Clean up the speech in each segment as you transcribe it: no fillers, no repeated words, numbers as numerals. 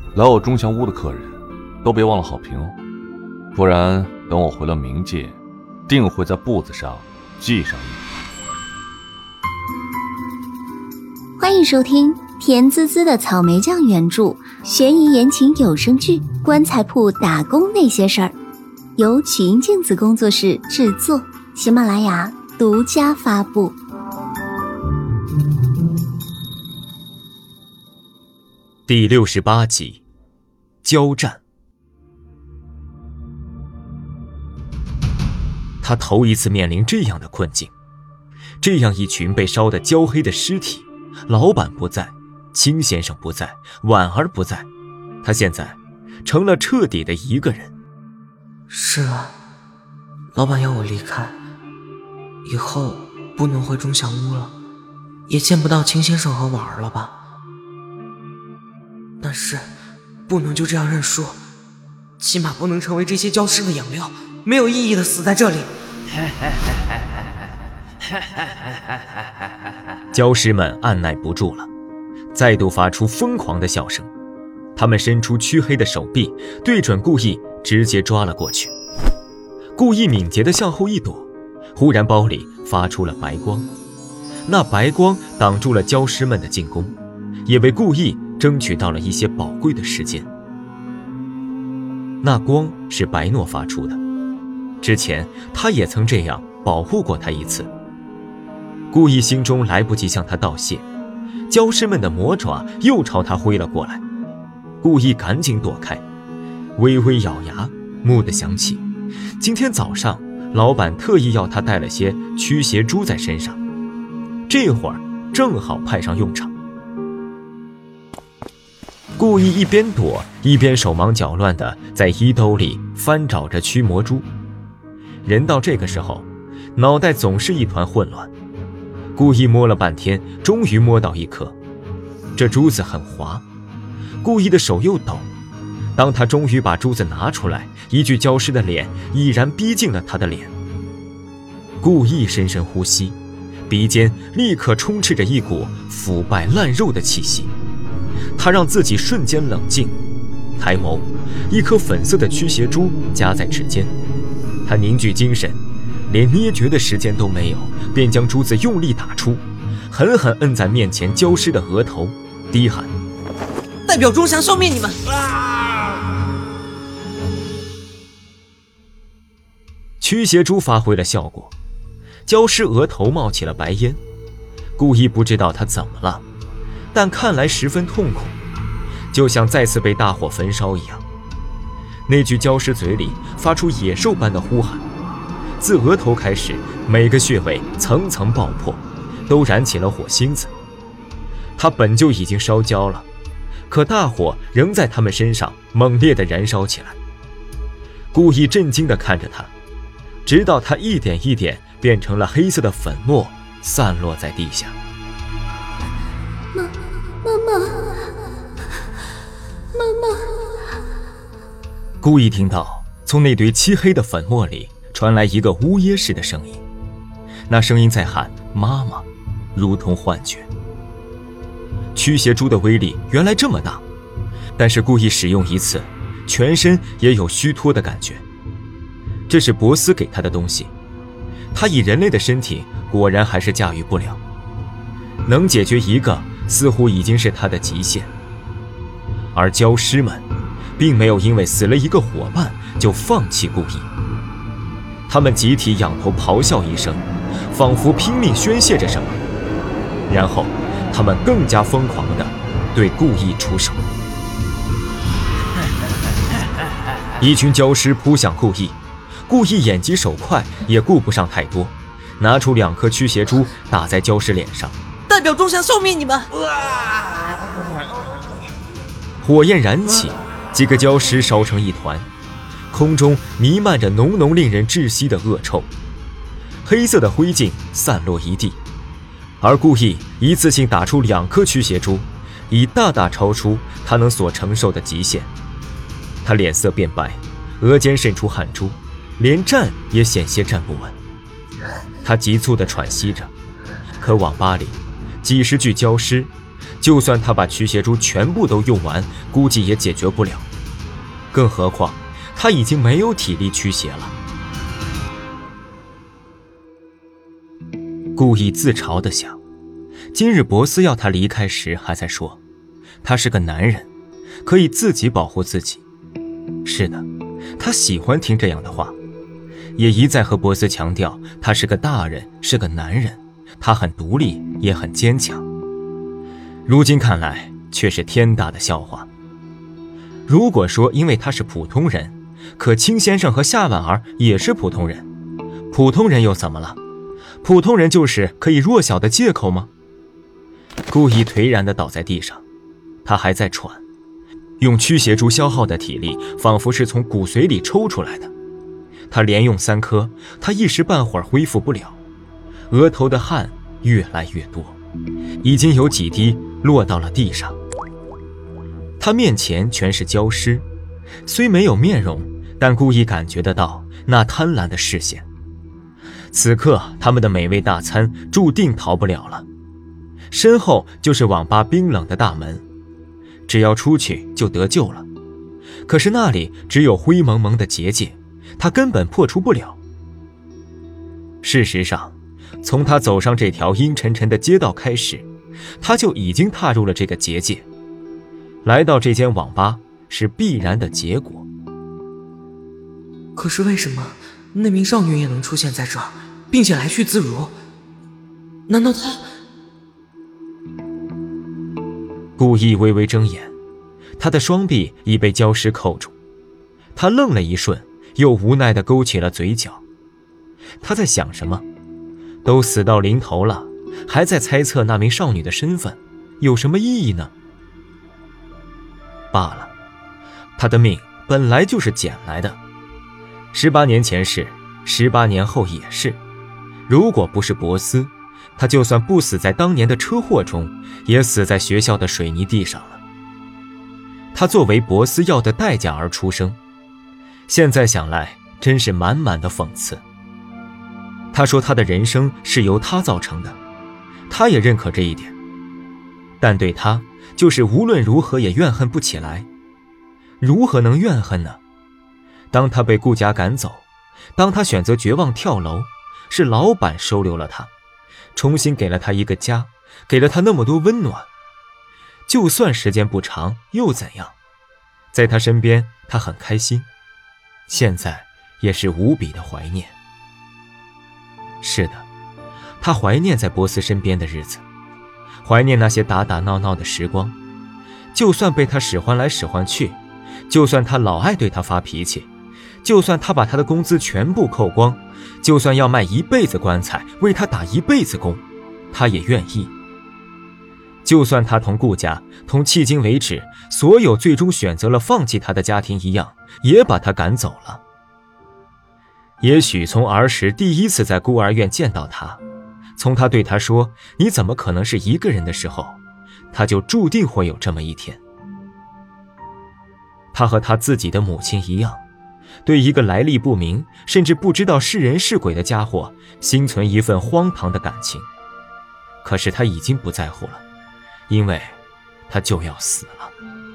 来我钟祥屋的客人都别忘了好评哦，不然等我回了冥界，定会在簿子上记上你。 欢迎收听甜滋滋的草莓酱原著悬疑言情有声剧《棺材铺打工那些事儿》，由曲音镜子工作室制作，喜马拉雅独家发布。 第68集，交战。他头一次面临这样的困境，这样一群被烧得焦黑的尸体，老板不在，清先生不在，婉儿不在，他现在成了彻底的一个人。 是啊，老板要我离开，以后不能回钟祥屋了，也见不到清先生和婉儿了吧？但是不能就这样认输，起码不能成为这些焦尸的养料，没有意义的死在这里。 焦尸们按耐不住了，再度发出疯狂的笑声。他们伸出黢黑的手臂，对准顾意直接抓了过去。顾意敏捷地向后一躲，忽然包里发出了白光，那白光挡住了焦尸们的进攻，也为顾意争取到了一些宝贵的时间。那光是白诺发出的，之前他也曾这样保护过他一次。顾意心中来不及向他道谢，焦尸们的魔爪又朝他挥了过来，顾意赶紧躲开，微微咬牙，蓦地想起今天早上老板特意要他带了些驱邪珠在身上，这会儿正好派上用场。顾意一边躲一边手忙脚乱地在衣兜里翻找着驱魔珠。人到这个时候，脑袋总是一团混乱。顾意摸了半天，终于摸到一颗，这珠子很滑，顾意的手又抖。当他终于把珠子拿出来，一具焦尸的脸已然逼近了他的脸。顾意深深呼吸，鼻尖立刻充斥着一股腐败烂肉的气息。他让自己瞬间冷静，抬眸，一颗粉色的驱邪珠夹在指尖。他凝聚精神，连捏诀的时间都没有，便将珠子用力打出，狠狠摁在面前焦尸的额头，低喊： 代表钟祥消灭你们！ 驱邪珠发挥了效果，焦尸额头冒起了白烟。顾意不知道他怎么了，但看来十分痛苦，就像再次被大火焚烧一样。那具焦尸嘴里发出野兽般的呼喊，自额头开始，每个穴位层层爆破，都燃起了火星子。他本就已经烧焦了，可大火仍在他们身上猛烈地燃烧起来。顾意震惊地看着他，直到他一点一点变成了黑色的粉末，散落在地下。 妈妈。 顾意听到从那堆漆黑的粉末里传来一个呜咽似的声音，那声音在喊妈妈，如同幻觉。驱邪珠的威力原来这么大，但是顾意使用一次，全身也有虚脱的感觉。这是博斯给他的东西，他以人类的身体果然还是驾驭不了，能解决一个似乎已经是他的极限。而焦尸们并没有因为死了一个伙伴就放弃顾意，他们集体仰头咆哮一声，仿佛拼命宣泄着什么，然后他们更加疯狂地对顾意出手。一群焦尸扑向顾意，顾意眼疾手快，也顾不上太多，拿出2颗驱邪珠打在焦尸脸上， 代表钟祥消灭你们！ 火焰燃起，几个焦尸烧成一团，空中弥漫着浓浓令人窒息的恶臭，黑色的灰烬散落一地。而顾意一次性打出2颗驱邪珠，已大大超出他能所承受的极限。他脸色变白，额间渗出汗珠，连站也险些站不稳。他急促地喘息着，可网吧里几十具焦尸就算他把驱邪珠全部都用完，估计也解决不了。更何况他已经没有体力驱邪了。顾意自嘲地想，今日博斯要他离开时还在说他是个男人，可以自己保护自己。是的，他喜欢听这样的话，也一再和博斯强调他是个大人，是个男人，他很独立也很坚强。如今看来却是天大的笑话。如果说因为他是普通人，可青先生和夏婉儿也是普通人，普通人又怎么了？普通人就是可以弱小的借口吗？顾意颓然地倒在地上，他还在喘，用驱邪珠消耗的体力仿佛是从骨髓里抽出来的。他连用3颗，他一时半会儿恢复不了，额头的汗越来越多，已经有几滴落到了地上。他面前全是焦尸，虽没有面容，但顾意感觉得到那贪婪的视线。此刻他们的美味大餐注定逃不了了。身后就是网吧冰冷的大门，只要出去就得救了。可是那里只有灰蒙蒙的结界，他根本破除不了。事实上，从他走上这条阴沉沉的街道开始，他就已经踏入了这个结界。来到这间网吧是必然的结果。 可是为什么那名少女也能出现在这儿，并且来去自如？难道她…… 顾意微微睁眼，他的双臂已被礁石扣住。他愣了一瞬，又无奈地勾起了嘴角。他在想什么？都死到临头了，还在猜测那名少女的身份，有什么意义呢？罢了，他的命本来就是捡来的。18年前是，18年后也是。如果不是博斯，他就算不死在当年的车祸中，也死在学校的水泥地上了。他作为博斯要的代价而出生，现在想来真是满满的讽刺。他说他的人生是由他造成的，他也认可这一点，但对他就是无论如何也怨恨不起来。如何能怨恨呢？当他被顾家赶走，当他选择绝望跳楼，是老板收留了他，重新给了他一个家，给了他那么多温暖。就算时间不长又怎样？在他身边他很开心，现在也是无比的怀念。是的，他怀念在博斯身边的日子，怀念那些打打闹闹的时光。就算被他使唤来使唤去，就算他老爱对他发脾气，就算他把他的工资全部扣光，就算要卖一辈子棺材，为他打一辈子工，他也愿意。就算他同顾家，同迄今为止所有最终选择了放弃他的家庭一样，也把他赶走了。也许从儿时第一次在孤儿院见到他，从他对他说你怎么可能是一个人的时候，他就注定会有这么一天。他和他自己的母亲一样，对一个来历不明甚至不知道是人是鬼的家伙心存一份荒唐的感情。可是他已经不在乎了，因为他就要死了。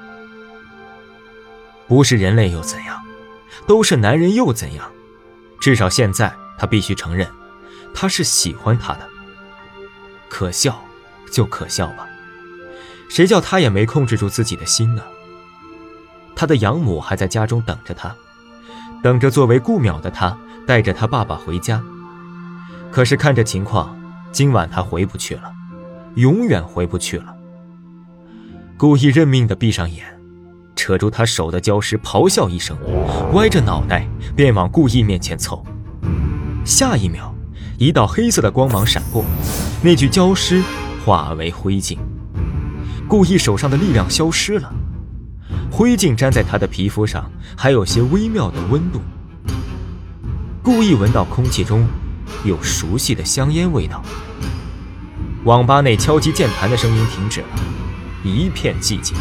不是人类又怎样，都是男人又怎样？至少现在他必须承认，他是喜欢他的。可笑就可笑吧，谁叫他也没控制住自己的心呢？他的养母还在家中等着他，等着作为顾淼的他带着他爸爸回家。可是看着情况，今晚他回不去了，永远回不去了。顾意认命地闭上眼，扯住他手的礁石，咆哮一声，歪着脑袋便往顾意面前凑。下一秒，一道黑色的光芒闪过，那具礁尸化为灰烬。顾意手上的力量消失了，灰烬粘在他的皮肤上，还有些微妙的温度。顾意闻到空气中有熟悉的香烟味道。网吧内敲击键盘的声音停止了，一片寂静。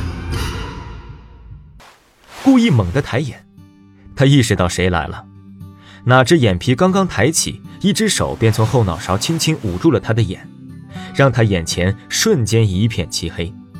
顾意猛地抬眼，他意识到谁来了，哪只眼皮刚刚抬起，一只手便从后脑勺轻轻捂住了他的眼，让他眼前瞬间一片漆黑。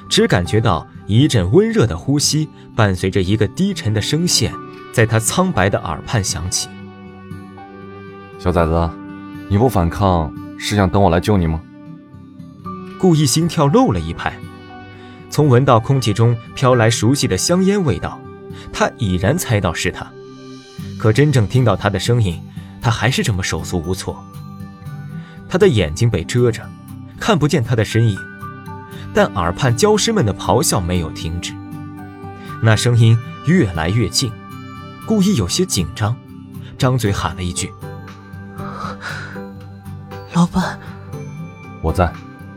只感觉到一阵温热的呼吸伴随着一个低沉的声线在他苍白的耳畔响起。 小崽子，你不反抗是想等我来救你吗？ 顾意心跳漏了一拍，从闻到空气中飘来熟悉的香烟味道，他已然猜到是他，可真正听到他的声音，他还是这么手足无措。他的眼睛被遮着，看不见他的身影，但耳畔礁尸们的咆哮没有停止，那声音越来越近。顾意有些紧张，张嘴喊了一句： 老板。 我在。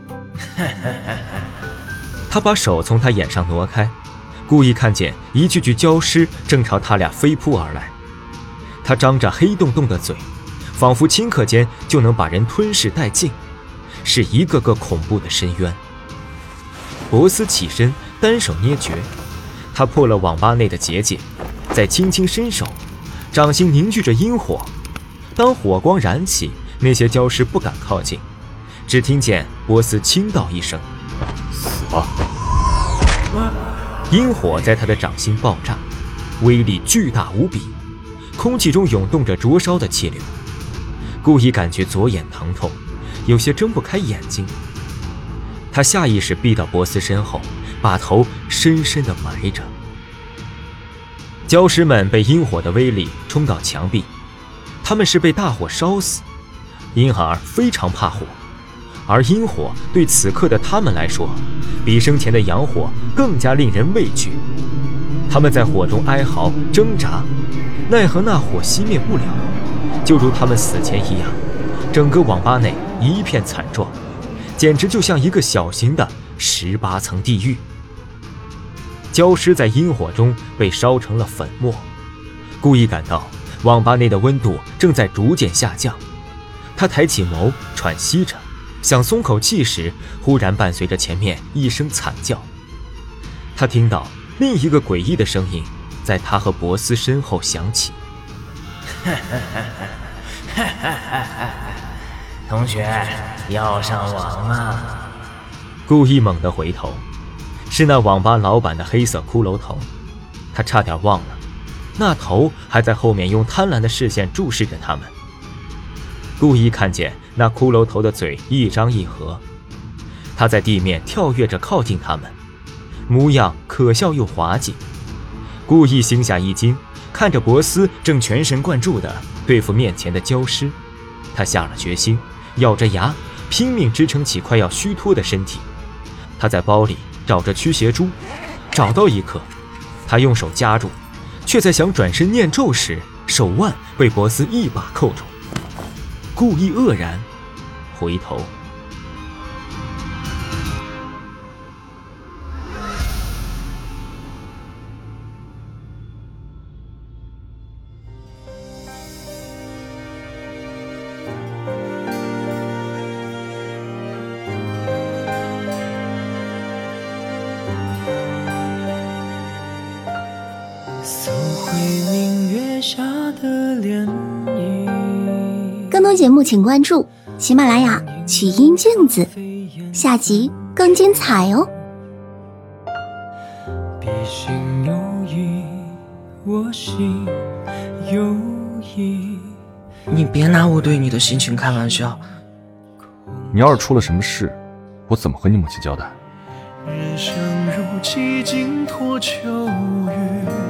他把手从他眼上挪开，故意看见一具具焦尸正朝他俩飞扑而来。他张着黑洞洞的嘴，仿佛顷刻间就能把人吞噬殆尽，是一个个恐怖的深渊。博斯起身，单手捏诀，他破了网吧内的结界，再轻轻伸手，掌心凝聚着阴火。当火光燃起，那些焦尸不敢靠近，只听见波斯轻道一声： 死吧！ 阴火在他的掌心爆炸，威力巨大无比，空气中涌动着灼烧的气流。故意感觉左眼疼痛，有些睁不开眼睛。他下意识避到波斯身后，把头深深地埋着。焦尸们被阴火的威力冲到墙壁，他们是被大火烧死，因而非常怕火。而阴火对此刻的他们来说，比生前的阳火更加令人畏惧。他们在火中哀嚎挣扎，奈何那火熄灭不了，就如他们死前一样。整个网吧内一片惨状，简直就像一个小型的18层地狱。焦尸在阴火中被烧成了粉末，故意感到网吧内的温度正在逐渐下降。他抬起眸，喘息着，想松口气时，忽然伴随着前面一声惨叫。他听到另一个诡异的声音在他和博斯身后响起： 同学，要上网吗？ 故意猛地回头，是那网吧老板的黑色骷髅头。他差点忘了，那头还在后面用贪婪的视线注视着他们。故意看见那骷髅头的嘴一张一合，他在地面跳跃着靠近他们，模样可笑又滑稽。故意心下一惊，看着博斯正全神贯注地对付面前的焦尸，他下了决心，咬着牙拼命支撑起快要虚脱的身体。他在包里找着驱邪珠，找到一颗，他用手夹住，却在想转身念咒时，手腕被博斯一把扣住。故意愕然回头， 搜回明月下的涟漪。 更多节目请关注喜马拉雅曲音镜子，下集更精彩哦。 笔心有意，我心有意。 你别拿我对你的心情开玩笑。 你要是出了什么事，我怎么和你母亲交代？ 人生如几经脱秋雨。